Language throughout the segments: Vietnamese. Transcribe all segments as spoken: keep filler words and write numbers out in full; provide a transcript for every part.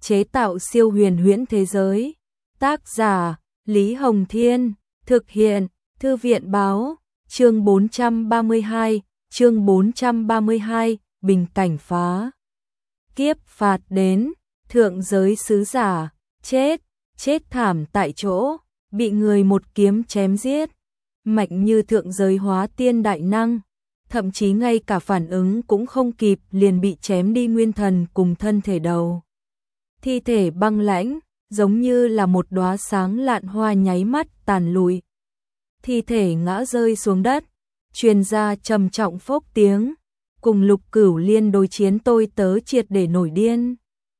chế tạo siêu huyền huyễn thế giới. Tác giả Lý Hồng Thiên, thực hiện Thư viện Báo. Chương bốn trăm ba mươi hai, chương bốn trăm ba mươi hai, bình cảnh phá kiếp phạt đến, thượng giới sứ giả, chết, chết thảm tại chỗ, bị người một kiếm chém giết, mạnh như thượng giới hóa tiên đại năng, thậm chí ngay cả phản ứng cũng không kịp liền bị chém đi nguyên thần cùng thân thể đầu. Thi thể băng lãnh, giống như là một đóa sáng lạn hoa nháy mắt tàn lụi. Thi thể ngã rơi xuống đất, truyền ra trầm trọng phốc tiếng, cùng Lục Cửu Liên đối chiến tôi tớ triệt để nổi điên.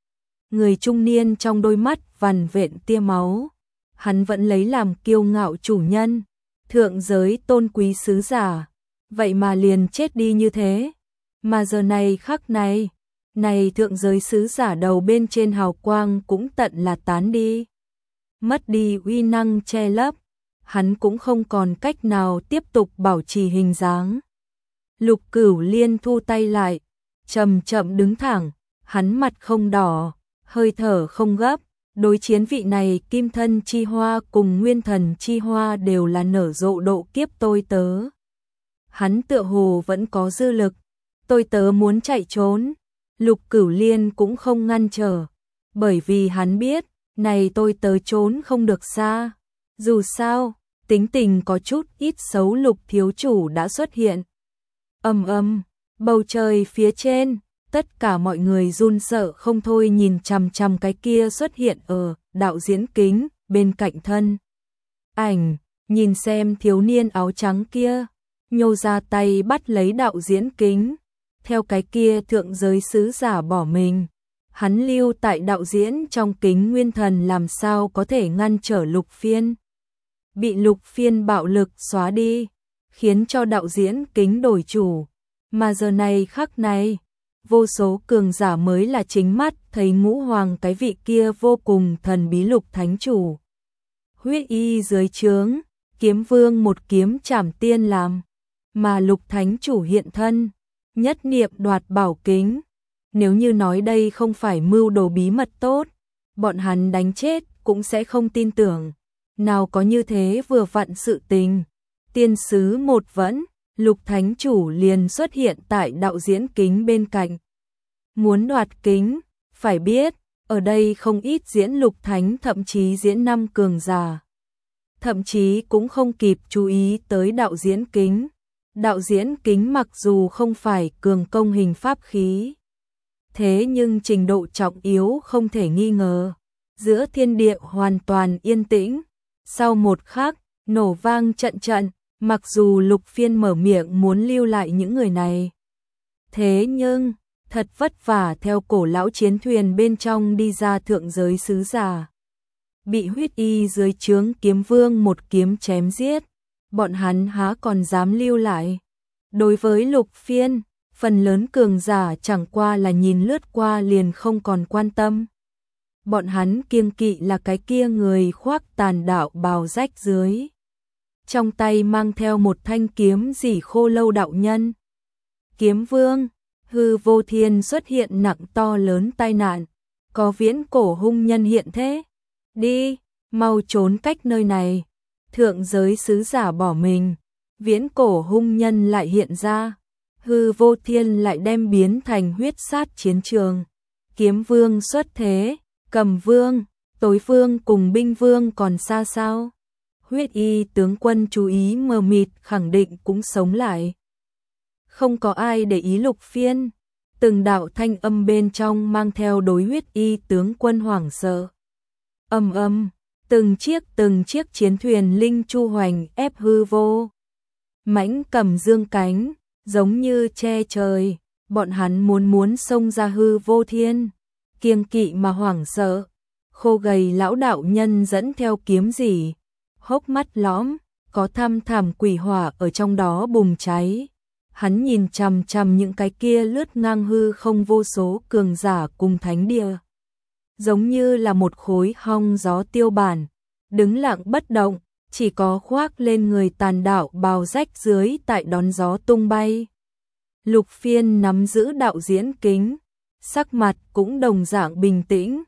Người trung niên trong đôi mắt vằn vện tia máu, hắn vẫn lấy làm kiêu ngạo chủ nhân, thượng giới tôn quý sứ giả, vậy mà liền chết đi như thế. Mà giờ này khắc này, này thượng giới sứ giả đầu bên trên hào quang cũng tận là tán đi. Mất đi uy năng che lấp, hắn cũng không còn cách nào tiếp tục bảo trì hình dáng. Lục Cửu Liên thu tay lại, chậm chậm đứng thẳng, hắn mặt không đỏ, hơi thở không gấp, đối chiến vị này kim thân chi hoa cùng nguyên thần chi hoa đều là nở rộ độ kiếp tôi tớ. Hắn tựa hồ vẫn có dư lực, tôi tớ muốn chạy trốn, Lục Cửu Liên cũng không ngăn trở, bởi vì hắn biết, này tôi tớ trốn không được xa. Dù sao, tính tình có chút ít xấu Lục thiếu chủ đã xuất hiện. Ầm ầm, bầu trời phía trên, tất cả mọi người run sợ không thôi nhìn chằm chằm cái kia xuất hiện ở đạo diễn kính bên cạnh thân. Ảnh, nhìn xem thiếu niên áo trắng kia, nhô ra tay bắt lấy đạo diễn kính, theo cái kia thượng giới sứ giả bỏ mình. Hắn lưu tại đạo diễn trong kính nguyên thần làm sao có thể ngăn trở Lục Phiên. Bị Lục Phiên bạo lực xóa đi, khiến cho đạo diễn kính đổi chủ. Mà giờ này khắc này, vô số cường giả mới là chính mắt thấy ngũ hoàng cái vị kia vô cùng thần bí Lục thánh chủ. Huyết y dưới trướng, kiếm vương một kiếm chảm tiên làm, mà Lục thánh chủ hiện thân, nhất niệm đoạt bảo kính. Nếu như nói đây không phải mưu đồ bí mật tốt, bọn hắn đánh chết cũng sẽ không tin tưởng. Nào có như thế vừa vặn sự tình. Tiên sứ một vẫn, Lục thánh chủ liền xuất hiện tại đạo diễn kính bên cạnh. Muốn đoạt kính, phải biết, ở đây không ít diễn Lục thánh thậm chí diễn năm cường giả. Thậm chí cũng không kịp chú ý tới đạo diễn kính. Đạo diễn kính mặc dù không phải cường công hình pháp khí, thế nhưng trình độ trọng yếu không thể nghi ngờ. Giữa thiên địa hoàn toàn yên tĩnh, sau một khắc, nổ vang trận trận, mặc dù Lục Phiên mở miệng muốn lưu lại những người này. Thế nhưng, thật vất vả theo cổ lão chiến thuyền bên trong đi ra thượng giới sứ giả. Bị huyết y dưới trướng kiếm vương một kiếm chém giết, bọn hắn há còn dám lưu lại. Đối với Lục Phiên, phần lớn cường giả chẳng qua là nhìn lướt qua liền không còn quan tâm. Bọn hắn kiêng kỵ là cái kia người khoác tàn đạo bào rách dưới, trong tay mang theo một thanh kiếm rỉ khô lâu đạo nhân. Kiếm vương, hư vô thiên xuất hiện nặng to lớn tai nạn, có viễn cổ hung nhân hiện thế. Đi, mau trốn cách nơi này. Thượng giới sứ giả bỏ mình, viễn cổ hung nhân lại hiện ra. Hư vô thiên lại đem biến thành huyết sát chiến trường. Kiếm vương xuất thế, cầm vương, tối vương cùng binh vương còn xa sao. Huyết y tướng quân chú ý mờ mịt khẳng định cũng sống lại. Không có ai để ý Lục Phiên, từng đạo thanh âm bên trong mang theo đối huyết y tướng quân hoảng sợ. Âm âm, từng chiếc từng chiếc chiến thuyền linh chu hoành ép hư vô. Mãnh cầm dương cánh, giống như che trời, bọn hắn muốn muốn xông ra hư vô thiên, kiêng kỵ mà hoảng sợ. Khô gầy lão đạo nhân dẫn theo kiếm rỉ, hốc mắt lõm, có thăm thẳm quỷ hỏa ở trong đó bùng cháy. Hắn nhìn chằm chằm những cái kia lướt ngang hư không vô số cường giả cùng thánh địa, giống như là một khối hong gió tiêu bản, đứng lặng bất động, chỉ có khoác lên người tàn đạo bào rách dưới tại đón gió tung bay. Lục Phiên nắm giữ đạo diễn kính, sắc mặt cũng đồng dạng bình tĩnh,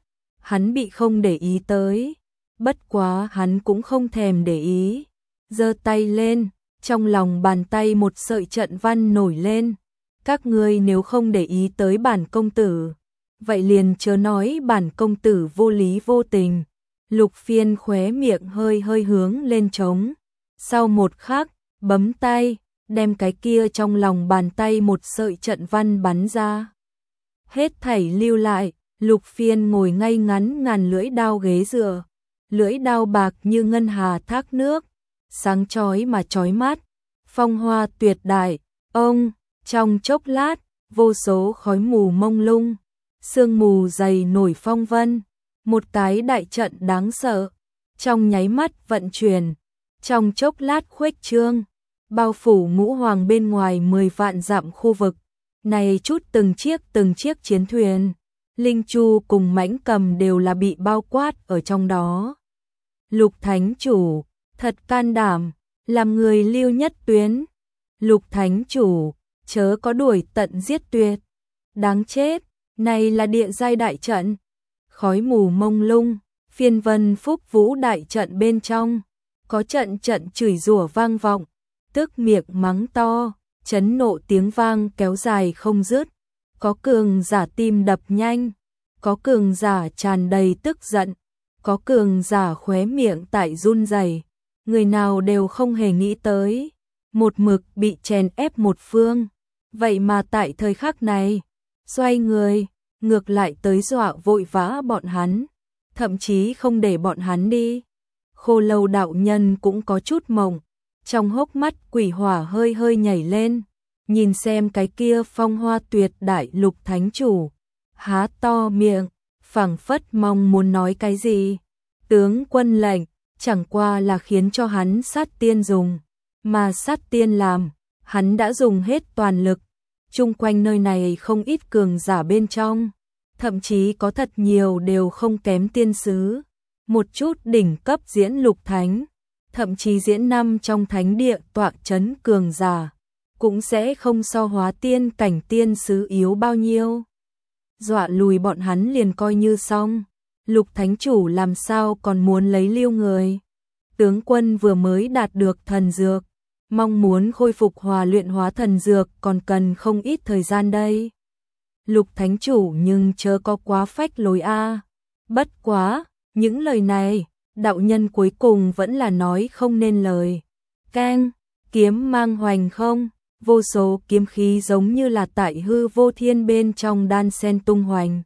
hắn bị không để ý tới. Bất quá hắn cũng không thèm để ý. Giơ tay lên, trong lòng bàn tay một sợi trận văn nổi lên. Các ngươi nếu không để ý tới bản công tử, vậy liền chớ nói bản công tử vô lý vô tình. Lục Phiên khóe miệng hơi hơi hướng lên trống. Sau một khắc, bấm tay, đem cái kia trong lòng bàn tay một sợi trận văn bắn ra. Hết thảy lưu lại, Lục Phiên ngồi ngay ngắn ngàn lưỡi đao ghế dựa. Lưỡi đao bạc như ngân hà thác nước, sáng chói mà chói mắt, phong hoa tuyệt đại. Ông, trong chốc lát, vô số khói mù mông lung, sương mù dày nổi phong vân, một cái đại trận đáng sợ, trong nháy mắt vận chuyển, trong chốc lát khuếch trương, bao phủ ngũ hoàng bên ngoài mười vạn dặm khu vực. Này chút từng chiếc từng chiếc chiến thuyền, Linh Chu cùng Mãnh Cầm đều là bị bao quát ở trong đó. Lục Thánh Chủ, thật can đảm, làm người lưu nhất tuyến. Lục Thánh Chủ, chớ có đuổi tận giết tuyệt. Đáng chết, này là địa giai đại trận. Khói mù mông lung, phiên vân phúc vũ đại trận bên trong. Có trận trận chửi rủa vang vọng, tức miệng mắng to, chấn nộ tiếng vang kéo dài không dứt. Có cường giả tim đập nhanh, có cường giả tràn đầy tức giận, có cường giả khóe miệng tại run rẩy. Người nào đều không hề nghĩ tới, một mực bị chèn ép một phương, vậy mà tại thời khắc này, xoay người, ngược lại tới dọa vội vã bọn hắn, thậm chí không để bọn hắn đi. Khô Lâu đạo nhân cũng có chút mộng, trong hốc mắt quỷ hỏa hơi hơi nhảy lên, nhìn xem cái kia phong hoa tuyệt đại Lục Thánh Chủ, há to miệng, phảng phất mong muốn nói cái gì. Tướng quân lệnh, chẳng qua là khiến cho hắn sát tiên dùng, mà sát tiên làm, hắn đã dùng hết toàn lực. Chung quanh nơi này không ít cường giả bên trong, thậm chí có thật nhiều đều không kém tiên sứ. Một chút đỉnh cấp diễn lục thánh, thậm chí diễn năm trong thánh địa tọa chấn cường giả, cũng sẽ không so hóa tiên cảnh tiên sứ yếu bao nhiêu. Dọa lùi bọn hắn liền coi như xong. Lục Thánh Chủ làm sao còn muốn lấy lưu người. Tướng quân vừa mới đạt được thần dược, mong muốn khôi phục hòa luyện hóa thần dược còn cần không ít thời gian đây. Lục Thánh Chủ nhưng chớ có quá phách lối a. Bất quá, những lời này, đạo nhân cuối cùng vẫn là nói không nên lời. Keng, kiếm mang hoành không, vô số kiếm khí giống như là tại hư vô thiên bên trong đan sen tung hoành.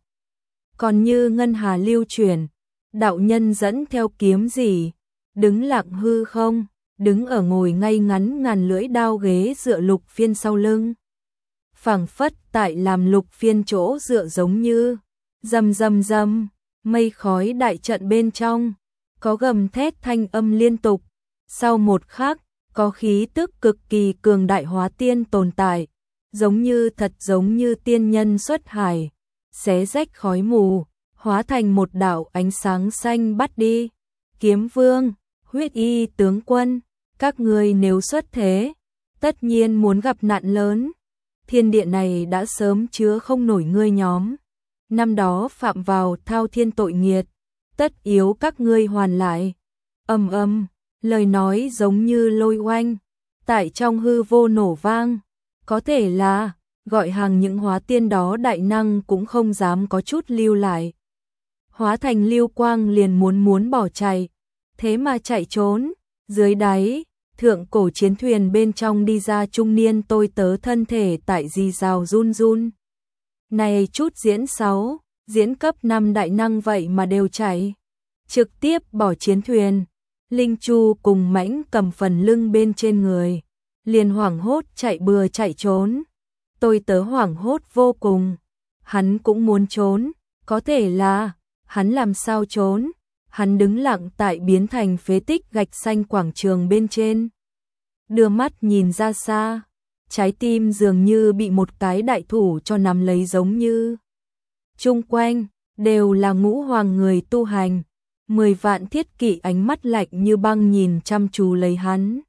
Còn như ngân hà lưu chuyển, đạo nhân dẫn theo kiếm gì, đứng lặng hư không, đứng ở ngồi ngay ngắn ngàn lưỡi đao ghế dựa Lục Phiên sau lưng. Phảng phất tại làm Lục Phiên chỗ dựa giống như, rầm rầm rầm, mây khói đại trận bên trong, có gầm thét thanh âm liên tục. Sau một khắc, có khí tức cực kỳ cường đại hóa tiên tồn tại, giống như thật giống như tiên nhân xuất hải, xé rách khói mù, hóa thành một đạo ánh sáng xanh bắt đi. Kiếm Vương, Huyết Y tướng quân, các ngươi nếu xuất thế, tất nhiên muốn gặp nạn lớn. Thiên địa này đã sớm chứa không nổi ngươi nhóm. Năm đó phạm vào thao thiên tội nghiệt, tất yếu các ngươi hoàn lại. Ầm ầm, lời nói giống như lôi oanh, tại trong hư vô nổ vang. Có thể là gọi hàng những hóa tiên đó đại năng cũng không dám có chút lưu lại. Hóa thành lưu quang liền muốn muốn bỏ chạy, thế mà chạy trốn. Dưới đáy, thượng cổ chiến thuyền bên trong đi ra trung niên tôi tớ thân thể tại rì rào run run. Này chút diễn sáu, diễn cấp năm đại năng vậy mà đều chạy, trực tiếp bỏ chiến thuyền. Linh Chu cùng Mãnh Cầm phần lưng bên trên người, liền hoảng hốt chạy bừa chạy trốn. Tôi tớ hoảng hốt vô cùng, hắn cũng muốn trốn, có thể là, hắn làm sao trốn, hắn đứng lặng tại biến thành phế tích gạch xanh quảng trường bên trên. Đưa mắt nhìn ra xa, trái tim dường như bị một cái đại thủ cho nắm lấy giống như. Chung quanh, đều là ngũ hoàng người tu hành, mười vạn thiết kỵ ánh mắt lạnh như băng nhìn chăm chú lấy hắn.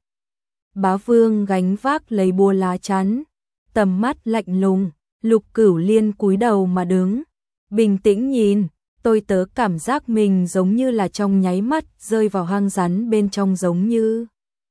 Bá Vương gánh vác lấy búa lá chắn, tầm mắt lạnh lùng. Lục Cửu Liên cúi đầu mà đứng, bình tĩnh nhìn, Tôi tớ cảm giác mình giống như là trong nháy mắt rơi vào hang rắn bên trong, giống như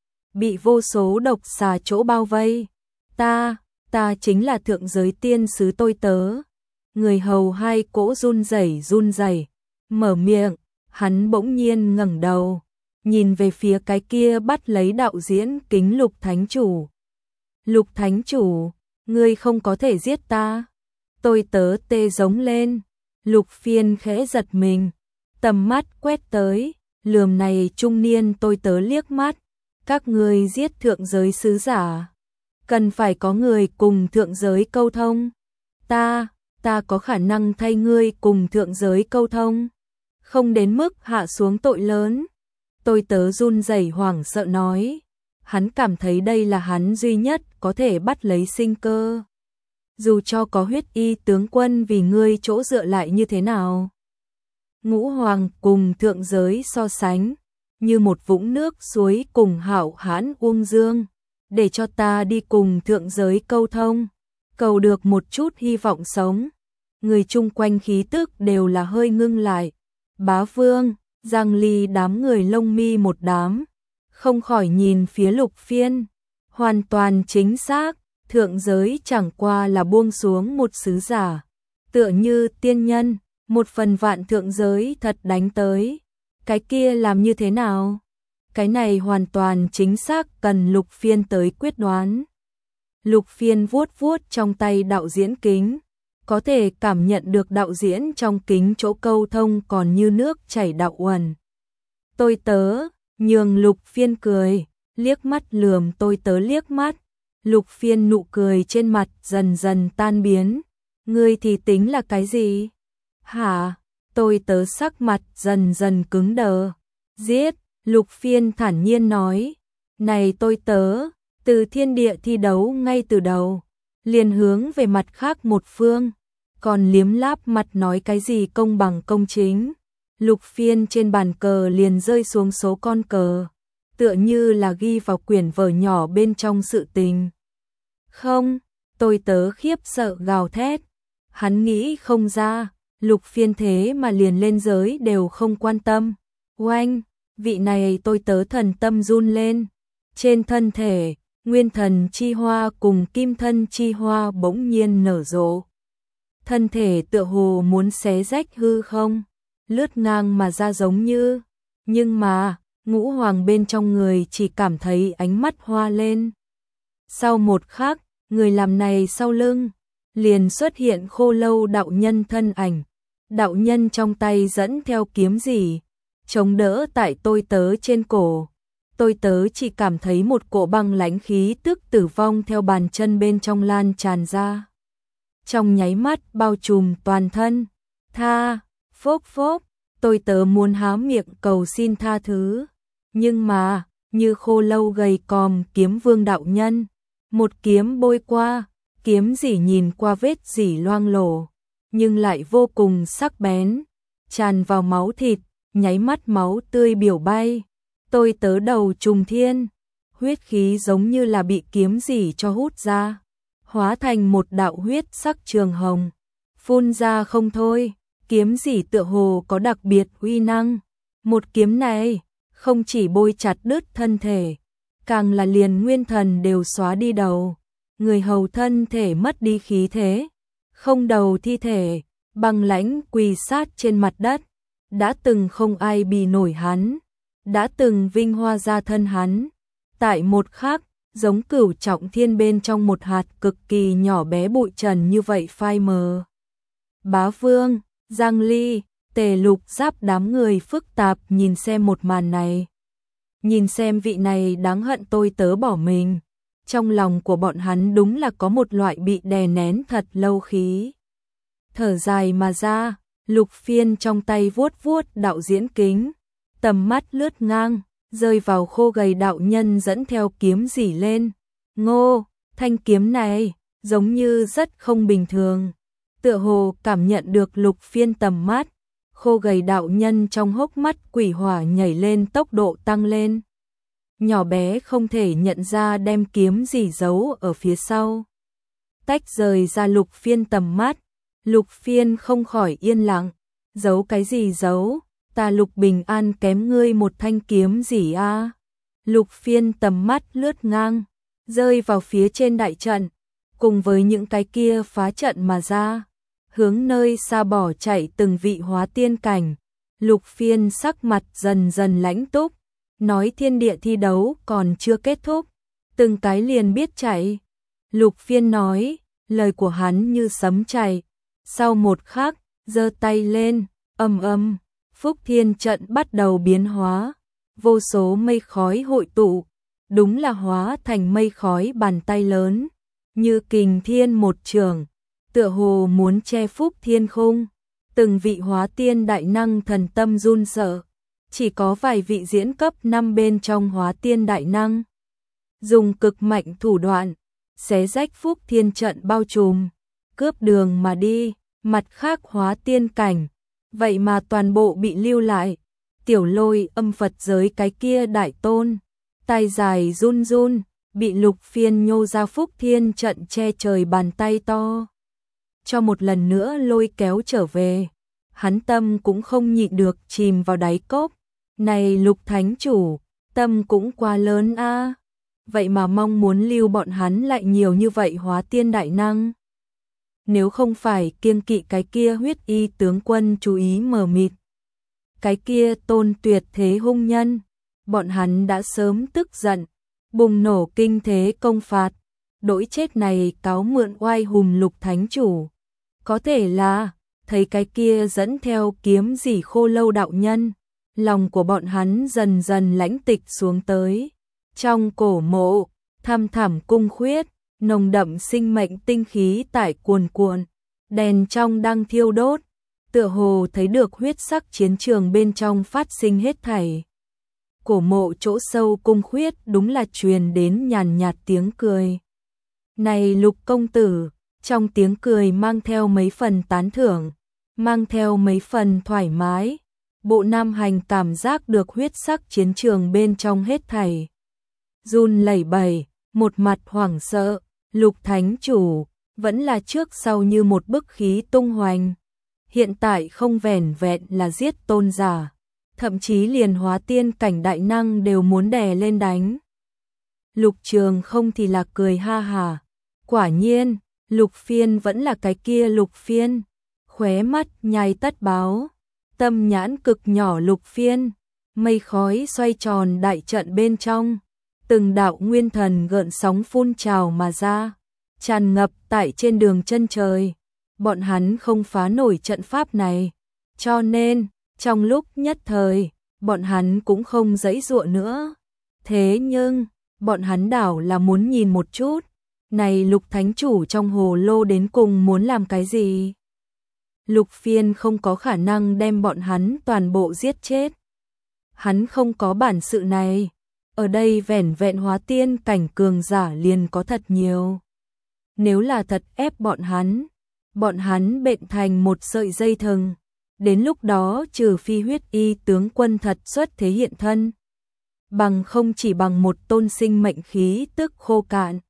bị vô số độc xà chỗ bao vây. Ta, ta chính là thượng giới tiên sứ tôi tớ. Người hầu hai cỗ run rẩy run rẩy, mở miệng, hắn bỗng nhiên ngẩng đầu, nhìn về phía cái kia bắt lấy đạo diễn kính Lục Thánh Chủ. Lục Thánh Chủ, ngươi không có thể giết ta. Tôi tớ tê giống lên. Lục Phiên khẽ giật mình, tầm mắt quét tới, lườm này trung niên tôi tớ liếc mắt. Các ngươi giết thượng giới sứ giả, cần phải có người cùng thượng giới câu thông. Ta, ta có khả năng thay ngươi cùng thượng giới câu thông, không đến mức hạ xuống tội lớn. Tôi tớ run rẩy hoảng sợ nói, hắn cảm thấy đây là hắn duy nhất có thể bắt lấy sinh cơ. Dù cho có huyết y tướng quân vì ngươi chỗ dựa lại như thế nào. Ngũ hoàng cùng thượng giới so sánh, như một vũng nước suối cùng hảo hãn uông dương, để cho ta đi cùng thượng giới câu thông, cầu được một chút hy vọng sống. Người chung quanh khí tức đều là hơi ngưng lại. Bá Vương, Giang Ly đám người lông mi một đám, không khỏi nhìn phía Lục Phiên. Hoàn toàn chính xác, thượng giới chẳng qua là buông xuống một sứ giả, tựa như tiên nhân, một phần vạn thượng giới thật đánh tới. Cái kia làm như thế nào? Cái này hoàn toàn chính xác cần Lục Phiên tới quyết đoán. Lục Phiên vuốt vuốt trong tay đạo diễn kính, có thể cảm nhận được đạo diễn trong kính chỗ câu thông còn như nước chảy đạo uẩn. Tôi tớ, nhường Lục Phiên cười, liếc mắt lườm tôi tớ liếc mắt. Lục Phiên nụ cười trên mặt dần dần tan biến. Ngươi thì tính là cái gì? Hả? Tôi tớ sắc mặt dần dần cứng đờ. Giết, Lục Phiên thản nhiên nói. Này tôi tớ, từ thiên địa thi đấu ngay từ đầu, liền hướng về mặt khác một phương, còn liếm láp mặt nói cái gì công bằng công chính. Lục Phiên trên bàn cờ liền rơi xuống số con cờ, tựa như là ghi vào quyển vở nhỏ bên trong sự tình. Không, tôi tớ khiếp sợ gào thét. Hắn nghĩ không ra, Lục Phiên thế mà liền lên giới đều không quan tâm. Oanh, vị này tôi tớ thần tâm run lên. Trên thân thể, nguyên thần chi hoa cùng kim thân chi hoa bỗng nhiên nở rộ. Thân thể tựa hồ muốn xé rách hư không, lướt ngang mà ra giống như. Nhưng mà, ngũ hoàng bên trong người chỉ cảm thấy ánh mắt hoa lên. Sau một khắc, người làm này sau lưng, liền xuất hiện Khô Lâu đạo nhân thân ảnh. Đạo nhân trong tay dẫn theo kiếm gì, chống đỡ tại tôi tớ trên cổ. Tôi tớ chỉ cảm thấy một cỗ băng lãnh khí tức tử vong theo bàn chân bên trong lan tràn ra. Trong nháy mắt bao trùm toàn thân. Tha, phốc phốc, tôi tớ muốn há miệng cầu xin tha thứ. Nhưng mà, như Khô Lâu gầy còm kiếm vương đạo nhân, một kiếm bôi qua, kiếm dỉ nhìn qua vết dỉ loang lổ, nhưng lại vô cùng sắc bén, tràn vào máu thịt, nháy mắt máu tươi biểu bay. Tôi tớ đầu trùng thiên, huyết khí giống như là bị kiếm dỉ cho hút ra, hóa thành một đạo huyết sắc trường hồng, phun ra không thôi. Kiếm dỉ tựa hồ có đặc biệt uy năng. Một kiếm này, không chỉ bôi chặt đứt thân thể, càng là liền nguyên thần đều xóa đi đầu. Người hầu thân thể mất đi khí thế, không đầu thi thể, băng lãnh quỳ sát trên mặt đất. Đã từng không ai bì nổi hắn, đã từng vinh hoa ra thân hắn. Tại một khắc, giống Cửu Trọng Thiên bên trong một hạt cực kỳ nhỏ bé bụi trần như vậy phai mờ. Bá Vương, Giang Ly, Tề Lục Giáp đám người phức tạp nhìn xem một màn này. Nhìn xem vị này đáng hận tôi tớ bỏ mình. Trong lòng của bọn hắn đúng là có một loại bị đè nén thật lâu khí. Thở dài mà ra, Lục Phiên trong tay vuốt vuốt đạo diễn kính, tầm mắt lướt ngang, rơi vào khô gầy đạo nhân dẫn theo kiếm rỉ lên. Ngô, thanh kiếm này, giống như rất không bình thường. Tựa hồ cảm nhận được Lục Phiên tầm mắt, khô gầy đạo nhân trong hốc mắt quỷ hỏa nhảy lên, tốc độ tăng lên. Nhỏ bé không thể nhận ra đem kiếm gì giấu ở phía sau. Tách rời ra Lục Phiên tầm mắt, Lục Phiên không khỏi yên lặng, Giấu cái gì giấu, ta Lục Bình An kém ngươi một thanh kiếm gì a? Lục Phiên tầm mắt lướt ngang, rơi vào phía trên đại trận, cùng với những cái kia phá trận mà ra, hướng nơi xa bỏ chạy từng vị hóa tiên cảnh. Lục Phiên sắc mặt dần dần lãnh túc, nói thiên địa thi đấu còn chưa kết thúc, từng cái liền biết chạy. Lục Phiên nói, lời của hắn như sấm chạy, sau một khắc, giơ tay lên, ầm ầm, Phúc Thiên trận bắt đầu biến hóa, vô số mây khói hội tụ, đúng là hóa thành mây khói bàn tay lớn, như kình thiên một trường, tựa hồ muốn che Phúc Thiên khung. Từng vị hóa tiên đại năng thần tâm run sợ, chỉ có vài vị diễn cấp năm bên trong hóa tiên đại năng dùng cực mạnh thủ đoạn xé rách Phúc Thiên trận bao trùm, cướp đường mà đi. Mặt khác hóa tiên cảnh, vậy mà toàn bộ bị lưu lại. Tiểu Lôi âm Phật giới cái kia đại tôn, tay dài run run, bị Lục Phiên nhô ra Phúc Thiên trận che trời bàn tay to, cho một lần nữa lôi kéo trở về. Hắn tâm cũng không nhịn được chìm vào đáy cốc. Này Lục Thánh Chủ, tâm cũng quá lớn a. Vậy mà mong muốn lưu bọn hắn lại nhiều như vậy hóa tiên đại năng. Nếu không phải kiêng kỵ cái kia huyết y tướng quân chú ý mờ mịt, cái kia tôn tuyệt thế hung nhân, bọn hắn đã sớm tức giận, bùng nổ kinh thế công phạt, đỗi chết này cáo mượn oai hùng Lục Thánh Chủ. Có thể là, thấy cái kia dẫn theo kiếm gì Khô Lâu đạo nhân, lòng của bọn hắn dần dần lãnh tịch xuống tới. Trong cổ mộ, thăm thẳm cung khuyết, nồng đậm sinh mệnh tinh khí tại cuồn cuộn, đèn trong đang thiêu đốt, tựa hồ thấy được huyết sắc chiến trường bên trong phát sinh hết thảy. Cổ mộ chỗ sâu cung khuyết đúng là truyền đến nhàn nhạt tiếng cười. Này Lục công tử, trong tiếng cười mang theo mấy phần tán thưởng, mang theo mấy phần thoải mái. Bộ Nam Hành cảm giác được huyết sắc chiến trường bên trong hết thảy. Run lẩy bẩy, một mặt hoảng sợ, Lục Thánh Chủ, vẫn là trước sau như một bức khí tung hoành. Hiện tại không vẻn vẹn là giết tôn giả, thậm chí liền hóa tiên cảnh đại năng đều muốn đè lên đánh. Lục Trường không thì là cười ha hà. Quả nhiên, Lục Phiên vẫn là cái kia Lục Phiên, khóe mắt nhai tất báo, tâm nhãn cực nhỏ Lục Phiên, mây khói xoay tròn đại trận bên trong, từng đạo nguyên thần gợn sóng phun trào mà ra, tràn ngập tại trên đường chân trời. Bọn hắn không phá nổi trận pháp này, cho nên, trong lúc nhất thời, bọn hắn cũng không giãy giụa nữa. Thế nhưng, bọn hắn đảo là muốn nhìn một chút, này Lục Thánh Chủ trong hồ lô đến cùng muốn làm cái gì? Lục Phiên không có khả năng đem bọn hắn toàn bộ giết chết. Hắn không có bản sự này. Ở đây vẻn vẹn hóa tiên cảnh cường giả liền có thật nhiều. Nếu là thật ép bọn hắn, bọn hắn bệnh thành một sợi dây thừng. Đến lúc đó trừ phi huyết y tướng quân thật xuất thế hiện thân, bằng không chỉ bằng một tôn sinh mệnh khí tức khô cạn,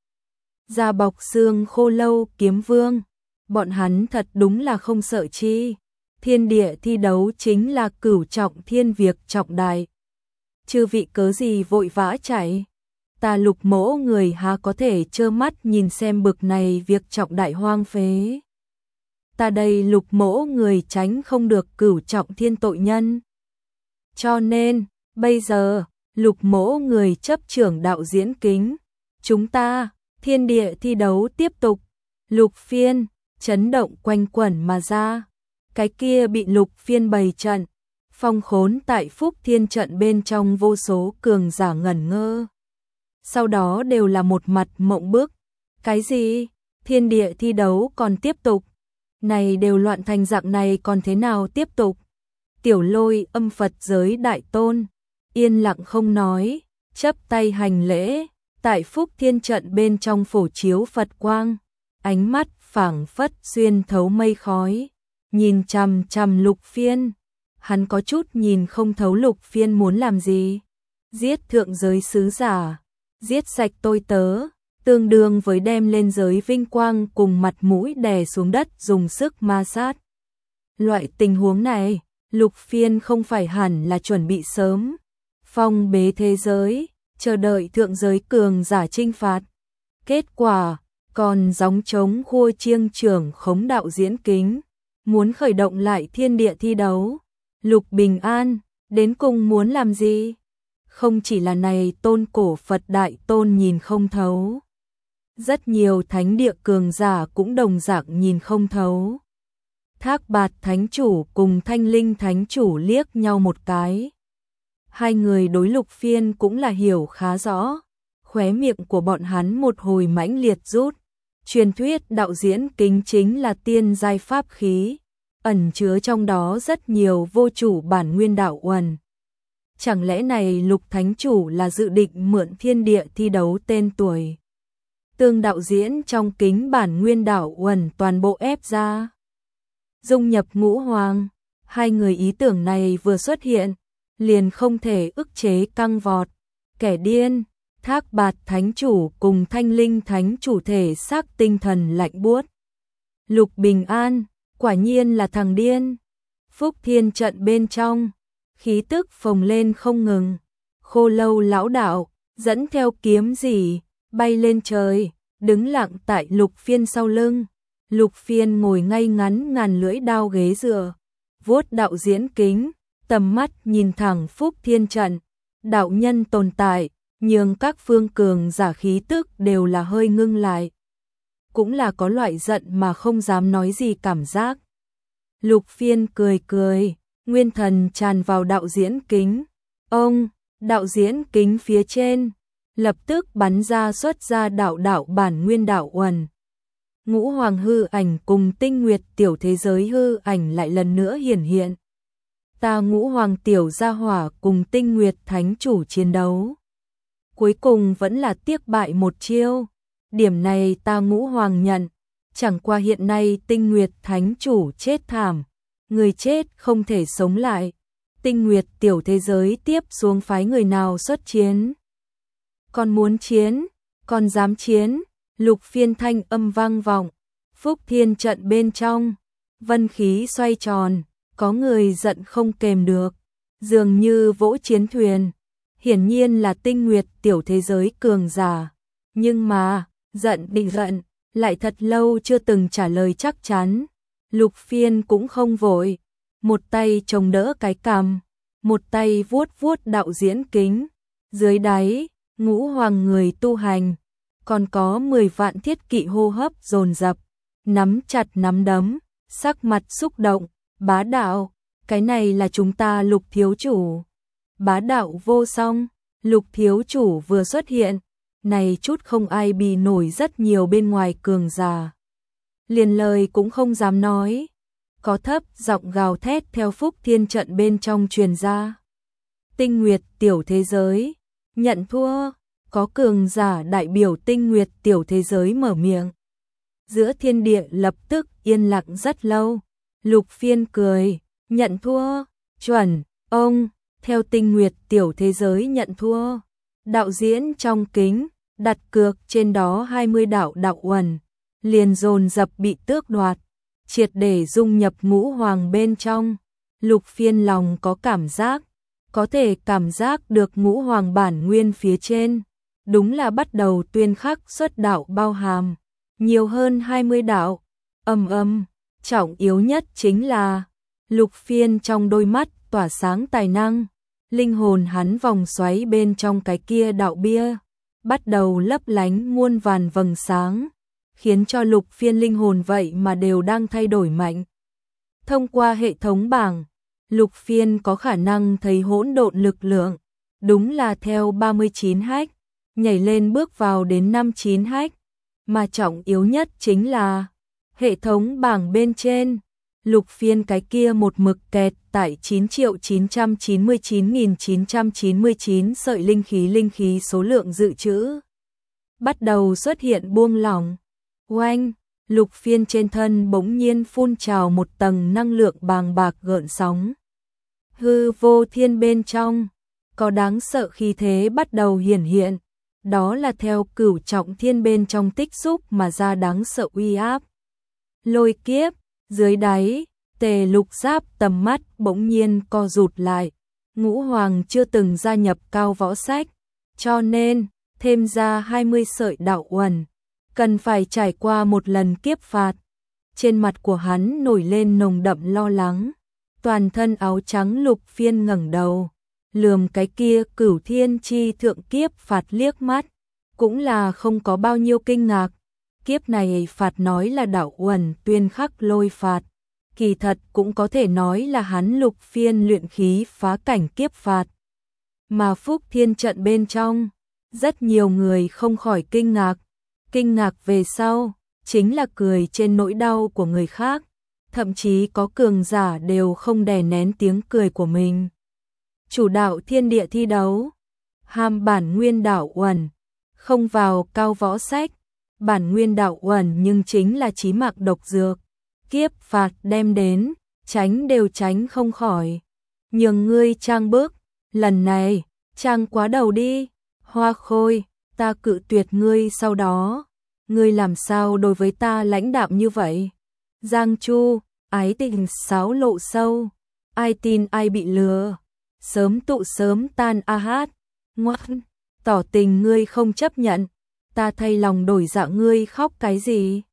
da bọc xương Khô Lâu kiếm vương, bọn hắn thật đúng là không sợ chi. Thiên địa thi đấu chính là cửu trọng thiên việc trọng đại. Chư vị cớ gì vội vã chạy? Ta Lục mỗ người há có thể trơ mắt nhìn xem bực này việc trọng đại hoang phế. Ta đây Lục mỗ người tránh không được cửu trọng thiên tội nhân. Cho nên, bây giờ, Lục mỗ người chấp trưởng đạo diễn kính. Chúng ta, thiên địa thi đấu tiếp tục. Lục Phiên, chấn động quanh quẩn mà ra. Cái kia bị Lục Phiên bày trận, phong khốn tại Phúc Thiên trận bên trong vô số cường giả ngẩn ngơ. Sau đó đều là một mặt mộng bức. Cái gì? Thiên địa thi đấu còn tiếp tục? Này đều loạn thành dạng này còn thế nào tiếp tục? Tiểu Lôi âm Phật giới đại tôn, yên lặng không nói, chắp tay hành lễ, tại Phúc Thiên trận bên trong phổ chiếu Phật quang, ánh mắt phảng phất xuyên thấu mây khói, nhìn chằm chằm Lục Phiên. Hắn có chút nhìn không thấu Lục Phiên muốn làm gì. Giết thượng giới sứ giả, giết sạch tôi tớ, tương đương với đem lên giới vinh quang cùng mặt mũi đè xuống đất dùng sức ma sát. Loại tình huống này, Lục Phiên không phải hẳn là chuẩn bị sớm. Phong bế thế giới, chờ đợi thượng giới cường giả chinh phạt. Kết quả, còn gióng trống khua chiêng trưởng khống đạo diễn kính. Muốn khởi động lại thiên địa thi đấu. Lục Bình An, đến cùng muốn làm gì? Không chỉ là này tôn cổ Phật Đại Tôn nhìn không thấu. Rất nhiều thánh địa cường giả cũng đồng dạng nhìn không thấu. Thác Bạt Thánh Chủ cùng Thanh Linh Thánh Chủ liếc nhau một cái. Hai người đối Lục Phiên cũng là hiểu khá rõ. Khóe miệng của bọn hắn một hồi mãnh liệt rút. Truyền thuyết đạo diễn kính chính là tiên giai pháp khí. Ẩn chứa trong đó rất nhiều vô chủ bản nguyên đạo uẩn. Chẳng lẽ này Lục Thánh Chủ là dự định mượn thiên địa thi đấu tên tuổi. Tương đạo diễn trong kính bản nguyên đạo uẩn toàn bộ ép ra. Dung nhập ngũ hoàng, hai người ý tưởng này vừa xuất hiện, liền không thể ức chế căng vọt. Kẻ điên, Thác Bạt Thánh Chủ cùng Thanh Linh Thánh Chủ thể xác tinh thần lạnh buốt. Lục Bình An, quả nhiên là thằng điên. Phúc Thiên trận bên trong, khí tức phồng lên không ngừng. Khô Lâu lão đạo, dẫn theo kiếm gì, bay lên trời, đứng lặng tại Lục Phiên sau lưng. Lục Phiên ngồi ngay ngắn ngàn lưỡi đao ghế dựa, vuốt đạo diễn kính, tầm mắt nhìn thẳng Phúc Thiên trận. Đạo nhân tồn tại, nhưng các phương cường giả khí tức đều là hơi ngưng lại. Cũng là có loại giận mà không dám nói gì cảm giác. Lục Phiên cười cười, nguyên thần tràn vào đạo diễn kính. Ông, đạo diễn kính phía trên, lập tức bắn ra xuất ra đạo đạo bản nguyên đạo uẩn. Ngũ hoàng hư ảnh cùng tinh nguyệt tiểu thế giới hư ảnh lại lần nữa hiển hiện. Ta ngũ hoàng tiểu gia hỏa cùng tinh nguyệt thánh chủ chiến đấu. Cuối cùng vẫn là tiếc bại một chiêu. Điểm này ta ngũ hoàng nhận. Chẳng qua hiện nay tinh nguyệt thánh chủ chết thảm. Người chết không thể sống lại. Tinh nguyệt tiểu thế giới tiếp xuống phái người nào xuất chiến. Còn muốn chiến, còn dám chiến. Lục Phiên thanh âm vang vọng. Phúc Thiên trận bên trong. Vân khí xoay tròn. Có người giận không kềm được. Dường như vỗ chiến thuyền. Hiển nhiên là tinh nguyệt tiểu thế giới cường giả. Nhưng mà, giận định giận, lại thật lâu chưa từng trả lời chắc chắn. Lục Phiên cũng không vội. Một tay chống đỡ cái cằm, một tay vuốt vuốt đạo diễn kính. Dưới đáy, ngũ hoàng người tu hành. Còn có mười vạn thiết kỵ hô hấp dồn dập, nắm chặt nắm đấm, sắc mặt xúc động, bá đạo, cái này là chúng ta Lục thiếu chủ. Bá đạo vô song, Lục thiếu chủ vừa xuất hiện, này chút không ai bì nổi rất nhiều bên ngoài cường giả. Liền lời cũng không dám nói, có thấp giọng gào thét theo Phúc Thiên trận bên trong truyền ra. Tinh nguyệt tiểu thế giới, nhận thua. Có cường giả đại biểu tinh nguyệt tiểu thế giới mở miệng. Giữa thiên địa lập tức yên lặng rất lâu. Lục Phiên cười, nhận thua, chuẩn, ông, theo tinh nguyệt tiểu thế giới nhận thua. Đạo diễn trong kính, đặt cược trên đó hai mươi đạo đạo uẩn, liền dồn dập bị tước đoạt, triệt để dung nhập ngũ hoàng bên trong. Lục Phiên lòng có cảm giác, có thể cảm giác được ngũ hoàng bản nguyên phía trên. Đúng là bắt đầu tuyên khắc xuất đạo bao hàm, nhiều hơn hai mươi đạo. Âm âm, trọng yếu nhất chính là Lục Phiên trong đôi mắt tỏa sáng tài năng, linh hồn hắn vòng xoáy bên trong cái kia đạo bia, bắt đầu lấp lánh muôn vàn vầng sáng, khiến cho Lục Phiên linh hồn vậy mà đều đang thay đổi mạnh. Thông qua hệ thống bảng, Lục Phiên có khả năng thấy hỗn độn lực lượng, đúng là theo ba mươi chín hách. Nhảy lên bước vào đến năm mươi chín hách, mà trọng yếu nhất chính là hệ thống bảng bên trên, Lục Phiên cái kia một mực kẹt tại chín triệu chín trăm chín mươi chín nghìn chín trăm chín mươi chín sợi linh khí linh khí số lượng dự trữ. Bắt đầu xuất hiện buông lỏng. Oanh, Lục Phiên trên thân bỗng nhiên phun trào một tầng năng lượng bàng bạc gợn sóng. Hư vô thiên bên trong, có đáng sợ khí thế bắt đầu hiển hiện. Đó là theo cửu trọng thiên bên trong tích xúc mà ra đáng sợ uy áp. Lôi kiếp, dưới đáy, Tề Lục Giáp tầm mắt bỗng nhiên co rụt lại. Ngũ Hoàng chưa từng gia nhập Cao Võ Sách, cho nên thêm ra hai mươi sợi đạo uẩn, cần phải trải qua một lần kiếp phạt. Trên mặt của hắn nổi lên nồng đậm lo lắng. Toàn thân áo trắng Lục Phiên ngẩng đầu, lườm cái kia Cửu Thiên Chi thượng kiếp phạt liếc mắt, cũng là không có bao nhiêu kinh ngạc. Kiếp này phạt nói là đạo uẩn tuyên khắc lôi phạt, kỳ thật cũng có thể nói là hắn Lục Phiên luyện khí phá cảnh kiếp phạt. Mà Phúc Thiên trận bên trong, rất nhiều người không khỏi kinh ngạc. Kinh ngạc về sau, chính là cười trên nỗi đau của người khác. Thậm chí có cường giả đều không đè nén tiếng cười của mình. Chủ đạo thiên địa thi đấu, ham bản nguyên đạo uẩn, không vào Cao Võ Sách. Bản nguyên đạo uẩn nhưng chính là chí mạng độc dược. Kiếp phạt đem đến, tránh đều tránh không khỏi. Nhường ngươi trang bước, lần này, trang quá đầu đi. Hoa Khôi, ta cự tuyệt ngươi sau đó. Ngươi làm sao đối với ta lãnh đạm như vậy? Giang Chu, ái tình sáo lộ sâu. Ai tin ai bị lừa. Sớm tụ sớm tan a hát. Ngoan, tỏ tình ngươi không chấp nhận. Ta thay lòng đổi dạ ngươi khóc cái gì?